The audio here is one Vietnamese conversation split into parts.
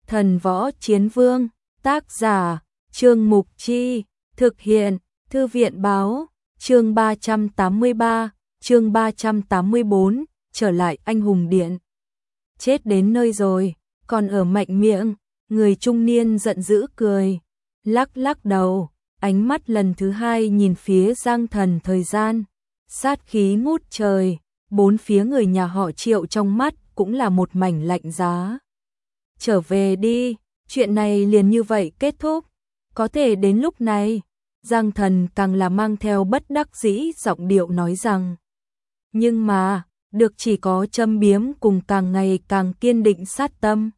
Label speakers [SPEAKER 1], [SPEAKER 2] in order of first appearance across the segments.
[SPEAKER 1] Thần Võ Chiến Vương, tác giả, Trương Mục Chi, thực hiện, Thư viện báo, chương 383, chương 384, trở lại anh hùng điện. Chết đến nơi rồi, còn ở mạnh miệng, người trung niên giận dữ cười, lắc lắc đầu, ánh mắt lần thứ hai nhìn phía Giang Thần Thời Gian, sát khí ngút trời, bốn phía người nhà họ Triệu trong mắt cũng là một mảnh lạnh giá. Trở về đi, chuyện này liền như vậy kết thúc, có thể đến lúc này, Giang Thần càng là mang theo bất đắc dĩ giọng điệu nói rằng, nhưng mà, được chỉ có châm biếm cùng càng ngày càng kiên định sát tâm.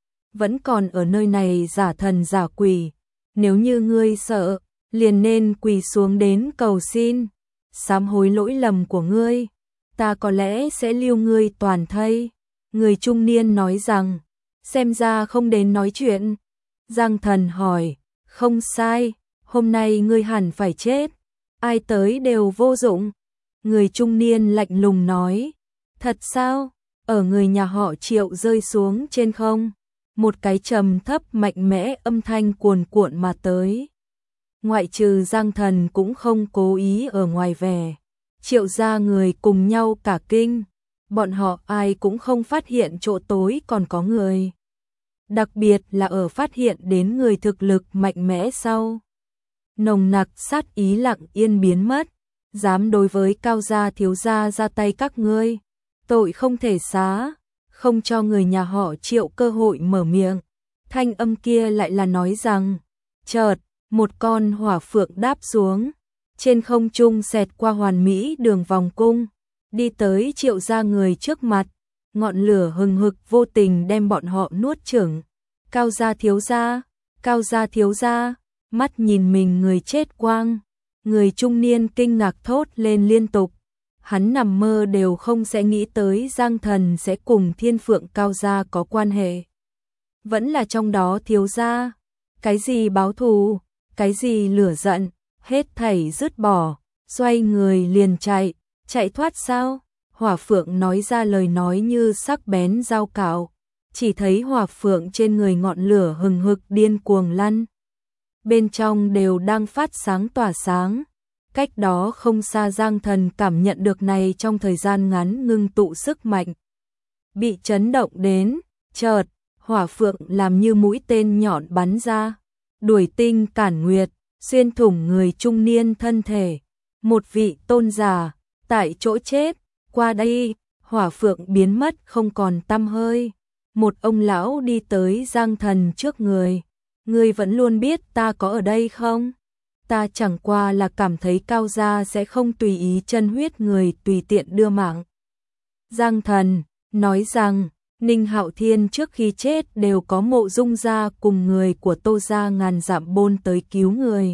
[SPEAKER 1] Vẫn còn ở nơi này giả thần giả quỷ, nếu như ngươi sợ, liền nên quỳ xuống đến cầu xin, sám hối lỗi lầm của ngươi, ta có lẽ sẽ lưu ngươi toàn thây. Người trung niên nói rằng, xem ra không đến nói chuyện. Giang Thần hỏi, không sai, hôm nay ngươi hẳn phải chết, ai tới đều vô dụng. Người trung niên lạnh lùng nói, thật sao? Ở người nhà họ Triệu rơi xuống trên không, một cái trầm thấp mạnh mẽ âm thanh cuồn cuộn mà tới. Ngoại trừ Giang Thần cũng không cố ý ở ngoài vẻ, Triệu gia người cùng nhau cả kinh, bọn họ ai cũng không phát hiện chỗ tối còn có người. Đặc biệt là ở phát hiện đến người thực lực mạnh mẽ sau. Nồng nặc sát ý lặng yên biến mất, dám đối với Cao gia thiếu gia ra tay các ngươi, tội không thể xá, không cho người nhà họ Triệu cơ hội mở miệng. Thanh âm kia lại là nói rằng, chợt, một con hỏa phượng đáp xuống, trên không trung xẹt qua hoàn mỹ đường vòng cung, đi tới Triệu gia người trước mặt, ngọn lửa hừng hực vô tình đem bọn họ nuốt chửng. Cao gia thiếu gia, Cao gia thiếu gia, mắt nhìn mình người chết quang, người trung niên kinh ngạc thốt lên liên tục. Hắn nằm mơ đều không sẽ nghĩ tới Giang Thần sẽ cùng Thiên Phượng Cao gia có quan hệ. Vẫn là trong đó thiếu gia, cái gì báo thù, cái gì lửa giận, hết thảy dứt bỏ, xoay người liền chạy thoát sao? Hỏa phượng nói ra lời nói như sắc bén dao cạo, chỉ thấy hỏa phượng trên người ngọn lửa hừng hực điên cuồng lăn. Bên trong đều đang phát sáng tỏa sáng. Cách đó không xa Giang Thần cảm nhận được này trong thời gian ngắn ngưng tụ sức mạnh. Bị chấn động đến, chợt, hỏa phượng làm như mũi tên nhọn bắn ra, đuổi tinh cản nguyệt, xuyên thủng người trung niên thân thể. Một vị tôn giả, tại chỗ chết, qua đây, hỏa phượng biến mất không còn tăm hơi. Một ông lão đi tới Giang Thần trước người, ngươi vẫn luôn biết ta có ở đây không? Ta chẳng qua là cảm thấy Cao gia sẽ không tùy ý chân huyết người tùy tiện đưa mạng. Giang Thần nói rằng, Ninh Hạo Thiên trước khi chết đều có Mộ Dung gia cùng người của Tô gia ngàn dặm bôn tới cứu người.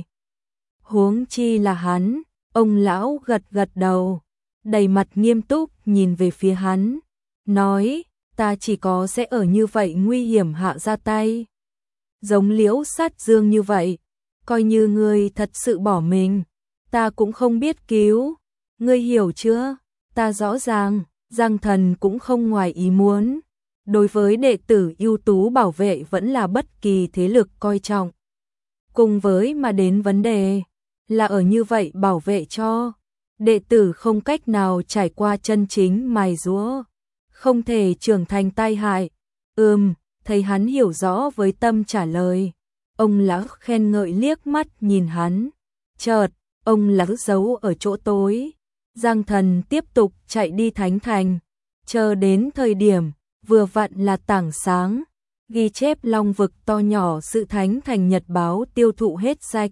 [SPEAKER 1] Huống chi là hắn, ông lão gật gật đầu, đầy mặt nghiêm túc nhìn về phía hắn, nói, ta chỉ có sẽ ở như vậy nguy hiểm hạ ra tay. Giống Liễu Sát Dương như vậy, coi như ngươi thật sự bỏ mình, ta cũng không biết cứu, ngươi hiểu chưa? Ta rõ ràng, Giang Thần cũng không ngoài ý muốn. Đối với đệ tử ưu tú bảo vệ vẫn là bất kỳ thế lực coi trọng. Cùng với mà đến vấn đề là ở như vậy bảo vệ cho đệ tử không cách nào trải qua chân chính mài giũa, không thể trưởng thành tai hại. Thấy hắn hiểu rõ với tâm trả lời. Ông lão khen ngợi liếc mắt nhìn hắn. Chợt, ông lão giấu ở chỗ tối. Giang Thần tiếp tục chạy đi Thánh Thành. Chờ đến thời điểm, vừa vặn là tảng sáng. Ghi chép Long vực to nhỏ sự Thánh Thành nhật báo tiêu thụ hết sạch.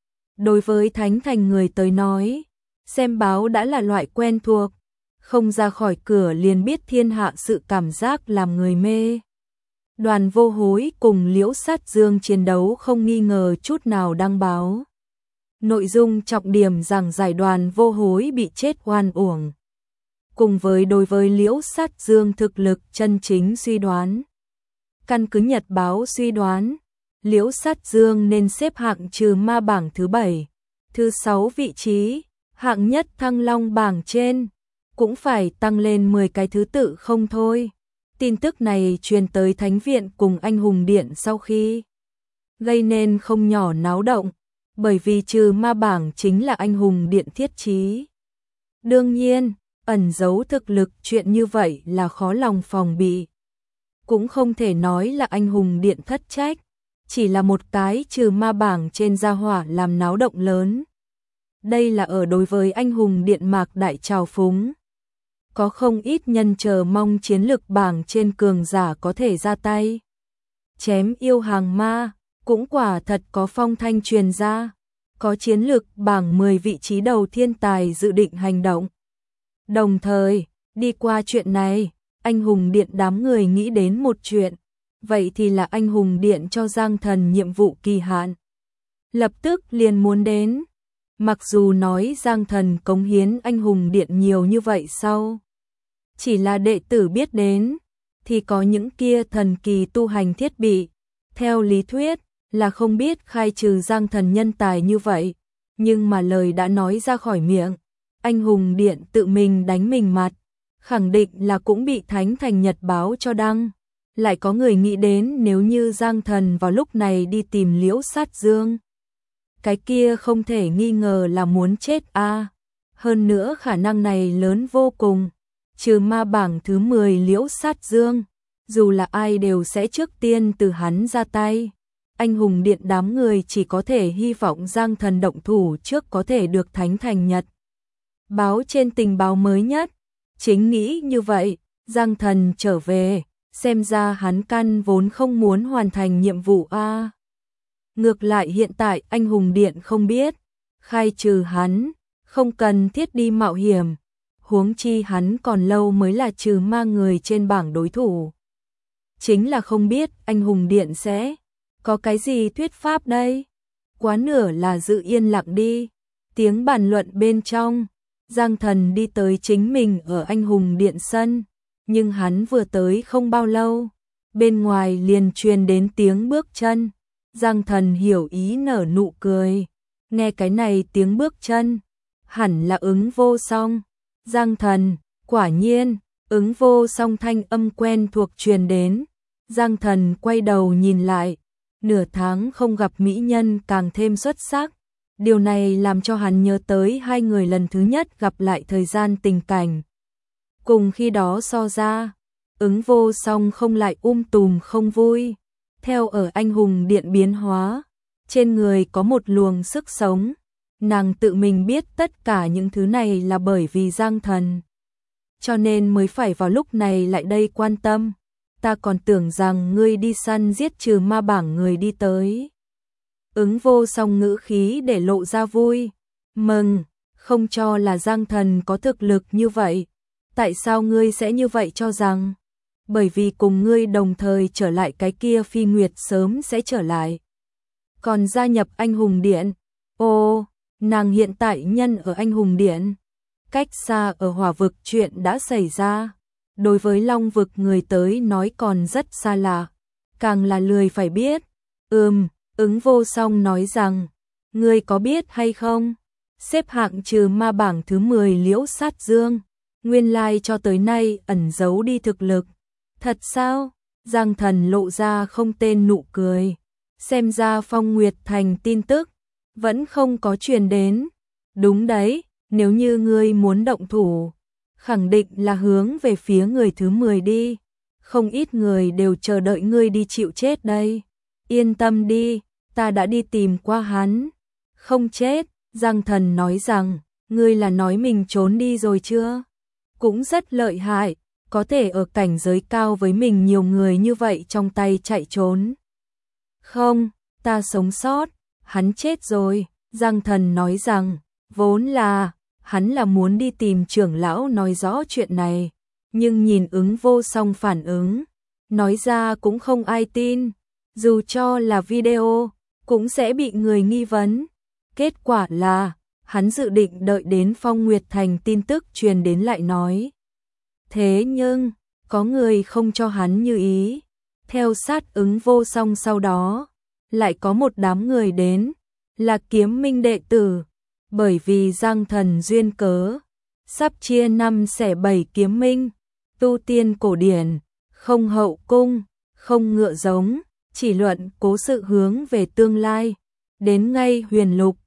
[SPEAKER 1] Đối với Thánh Thành người tới nói, xem báo đã là loại quen thuộc. Không ra khỏi cửa liền biết thiên hạ sự cảm giác làm người mê. Đoàn Vô Hối cùng Liễu Sát Dương chiến đấu không nghi ngờ chút nào đăng báo. Nội dung trọng điểm rằng giải Đoàn Vô Hối bị chết oan uổng. Cùng với đối với Liễu Sát Dương thực lực chân chính suy đoán. Căn cứ nhật báo suy đoán, Liễu Sát Dương nên xếp hạng trừ ma bảng thứ 7, thứ 6 vị trí, hạng nhất Thăng Long bảng trên, cũng phải tăng lên 10 cái thứ tự không thôi. Tin tức này truyền tới Thánh viện cùng Anh hùng điện sau khi gây nên không nhỏ náo động, bởi vì trừ ma bảng chính là Anh hùng điện thiết trí. Đương nhiên, ẩn giấu thực lực chuyện như vậy là khó lòng phòng bị. Cũng không thể nói là Anh hùng điện thất trách, chỉ là một cái trừ ma bảng trên gia hỏa làm náo động lớn. Đây là ở đối với Anh hùng điện Mạc Đại trào phúng. Có không ít nhân chờ mong chiến lực bảng trên cường giả có thể ra tay chém yêu hàng ma, cũng quả thật có phong thanh truyền ra, có chiến lực bảng 10 vị trí đầu thiên tài dự định hành động. Đồng thời, đi qua chuyện này, Anh hùng điện đám người nghĩ đến một chuyện, vậy thì là Anh hùng điện cho Giang Thần nhiệm vụ kỳ hạn. Lập tức liền muốn đến, mặc dù nói Giang Thần cống hiến Anh hùng điện nhiều như vậy sau. Chỉ là đệ tử biết đến, thì có những kia thần kỳ tu hành thiết bị, theo lý thuyết là không biết khai trừ Giang Thần nhân tài như vậy, nhưng mà lời đã nói ra khỏi miệng, Anh hùng điện tự mình đánh mình mặt, khẳng định là cũng bị Thánh Thành Nhật báo cho đăng. Lại có người nghĩ đến nếu như Giang Thần vào lúc này đi tìm Liễu Sát Dương, cái kia không thể nghi ngờ là muốn chết a. Hơn nữa khả năng này lớn vô cùng, trừ ma bảng thứ 10 Liễu Sát Dương, dù là ai đều sẽ trước tiên từ hắn ra tay. Anh hùng điện đám người chỉ có thể hy vọng Giang Thần động thủ trước có thể được Thánh Thành Nhật báo trên tình báo mới nhất. Chính nghĩ như vậy, Giang Thần trở về, xem ra hắn căn vốn không muốn hoàn thành nhiệm vụ a. Ngược lại hiện tại Anh hùng điện không biết, khai trừ hắn, không cần thiết đi mạo hiểm, huống chi hắn còn lâu mới là trừ ma người trên bảng đối thủ. Chính là không biết Anh hùng điện sẽ có cái gì thuyết pháp đây? Quá nửa là giữ yên lặng đi. Tiếng bàn luận bên trong, Giang Thần đi tới chính mình ở Anh hùng điện sân, nhưng hắn vừa tới không bao lâu, bên ngoài liền truyền đến tiếng bước chân. Giang Thần hiểu ý nở nụ cười, nghe cái này tiếng bước chân, hẳn là Ứng Vô Song. Giang Thần, quả nhiên, Ứng Vô Song thanh âm quen thuộc truyền đến. Giang Thần quay đầu nhìn lại, nửa tháng không gặp mỹ nhân càng thêm xuất sắc. Điều này làm cho hắn nhớ tới hai người lần thứ nhất gặp lại thời gian tình cảnh. Cùng khi đó so ra, Ứng Vô Song không lại tùm không vui. Theo ở Anh hùng điện biến hóa, trên người có một luồng sức sống. Nàng tự mình biết tất cả những thứ này là bởi vì Giang Thần, cho nên mới phải vào lúc này lại đây quan tâm. Ta còn tưởng rằng ngươi đi săn giết trừ ma bảng người đi tới. Ứng Vô Song ngữ khí để lộ ra vui mừng, không cho là Giang Thần có thực lực như vậy. Tại sao ngươi sẽ như vậy cho rằng? Bởi vì cùng ngươi đồng thời trở lại cái kia Phi Nguyệt sớm sẽ trở lại. Còn gia nhập Anh hùng điện. Ô, nàng hiện tại nhân ở Anh hùng điện. Cách xa ở Hỏa vực chuyện đã xảy ra. Đối với Long vực người tới nói còn rất xa lạ. Càng là lười phải biết. Ứng Vô Song nói rằng, ngươi có biết hay không? Xếp hạng trừ ma bảng thứ 10 Liễu Sát Dương, nguyên lai cho tới nay ẩn giấu đi thực lực. Thật sao? Giang Thần lộ ra không tên nụ cười. Xem ra Phong Nguyệt Thành tin tức vẫn không có truyền đến. Đúng đấy, nếu như ngươi muốn động thủ, khẳng định là hướng về phía người thứ 10 đi. Không ít người đều chờ đợi ngươi đi chịu chết đây. Yên tâm đi, ta đã đi tìm qua hắn. Không chết, Giang Thần nói rằng, ngươi là nói mình trốn đi rồi chưa? Cũng rất lợi hại, có thể ở cảnh giới cao với mình nhiều người như vậy trong tay chạy trốn. Không, ta sống sót, hắn chết rồi. Giang Thần nói rằng, vốn là, hắn là muốn đi tìm trưởng lão nói rõ chuyện này, nhưng nhìn Ứng Vô Song phản ứng, nói ra cũng không ai tin, dù cho là video, cũng sẽ bị người nghi vấn. Kết quả là, hắn dự định đợi đến Phong Nguyệt Thành tin tức truyền đến lại nói. Thế nhưng, có người không cho hắn như ý. Theo sát Ứng Vô Song sau đó, lại có một đám người đến, là Kiếm Minh đệ tử. Bởi vì Giang Thần duyên cớ, sắp chia 5 xẻ 7 kiếm minh, tu tiên cổ điển, không hậu cung, không ngựa giống, chỉ luận cố sự hướng về tương lai. Đến ngay huyền lục,